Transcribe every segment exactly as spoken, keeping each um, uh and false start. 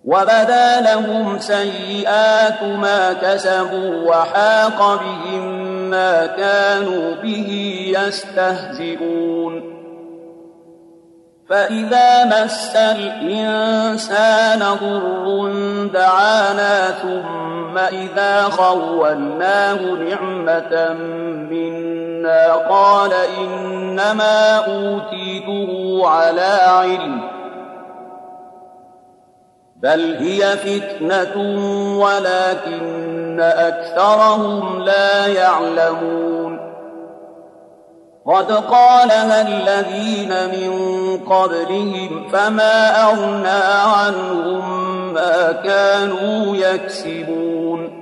وبدا لهم سيئات ما كسبوا وحاق بهم ما كانوا به يستهزئون فإذا مس الإنسان ضر دعانا ثم إذا خولناه نعمة منا قال إنما أوتيته على علم بل هي فتنة ولكن أكثرهم لا يعلمون قد قالها الذين من قبلهم فما أغنى عنهم ما كانوا يكسبون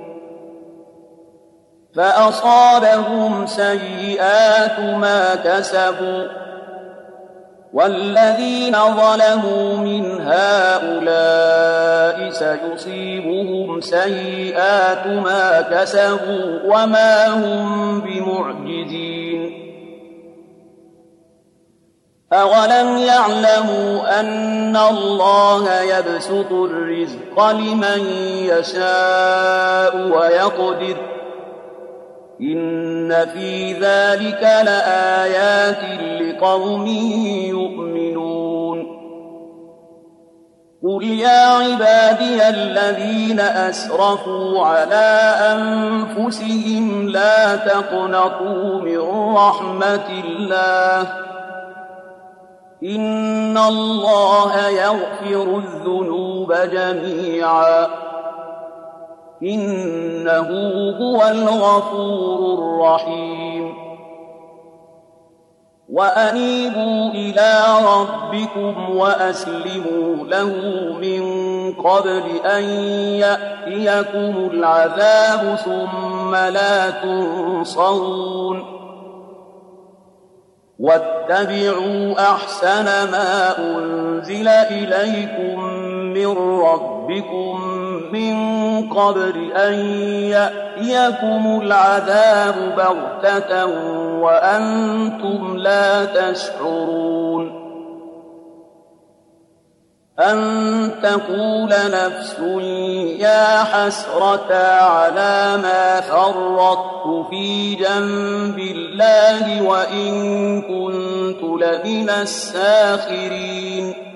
فأصابهم سيئات ما كسبوا والذين ظلموا من هؤلاء سيصيبهم سيئات ما كسبوا وما هم بمعجزين أولم يعلموا أن الله يبسط الرزق لمن يشاء ويقدر إن في ذلك لآيات لقوم يؤمنون قل يا عبادي الذين أسرفوا على أنفسهم لا تقنطوا من رحمة الله إن الله يغفر الذنوب جميعا إنه هو الغفور الرحيم وأنيبوا إلى ربكم وأسلموا له من قبل أن يأتيكم العذاب ثم لا تنصرون واتبعوا أحسن ما أنزل إليكم من ربكم من قبل أن يأتيكم العذاب بغتة وأنتم لا تشعرون أن تقول نفس يا حسرة على ما فرطت في جنب الله وإن كنت لمن الساخرين